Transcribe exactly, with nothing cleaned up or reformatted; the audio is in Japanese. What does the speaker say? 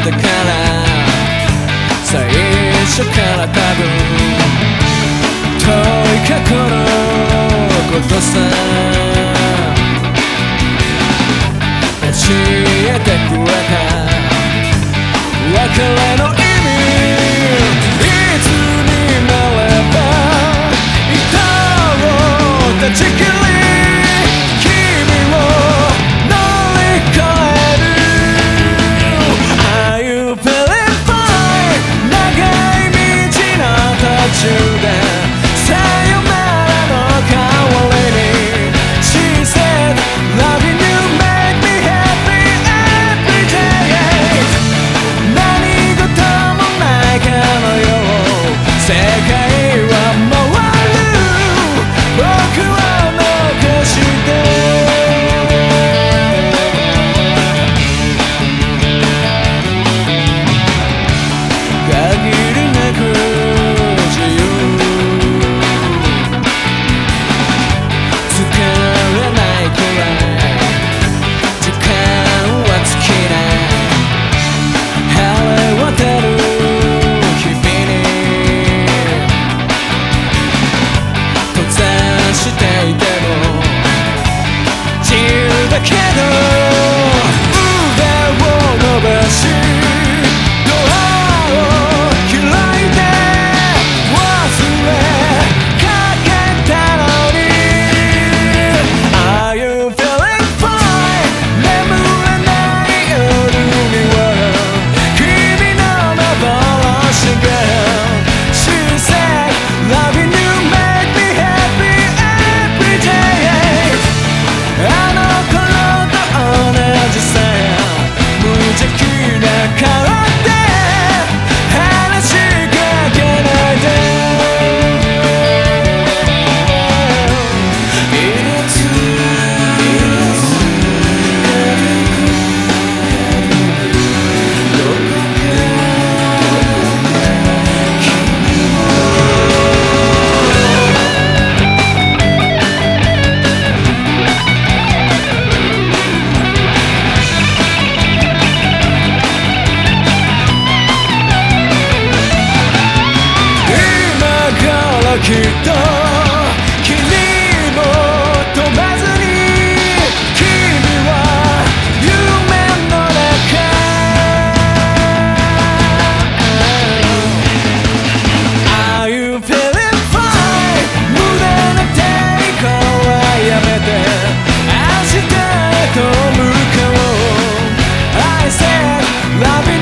だから最初から多分遠い過去のことさ教えてくれた別れの意味いつになれば糸を断ち切り君を乗り越える Are you feeling fine 長い道の途中でさよならの代わりに She said loving you make me happy every day 何事もないかのよう世界は回る僕は残して限りなく自由疲れないくらい時間は尽きない晴れ渡る日々に閉ざしていても自由だけど腕を伸ばしドアを開いて忘れかけたのに Are you feeling fine 眠れない夜には君の幻が She said loving you make me happy every day あの頃と同じさ無邪気な顔で話しかけないでいつどこか今からきっと君も飛ばずに君は夢の中 Are you feeling fine 無駄な抵抗はやめて明日へと向かおう I said love you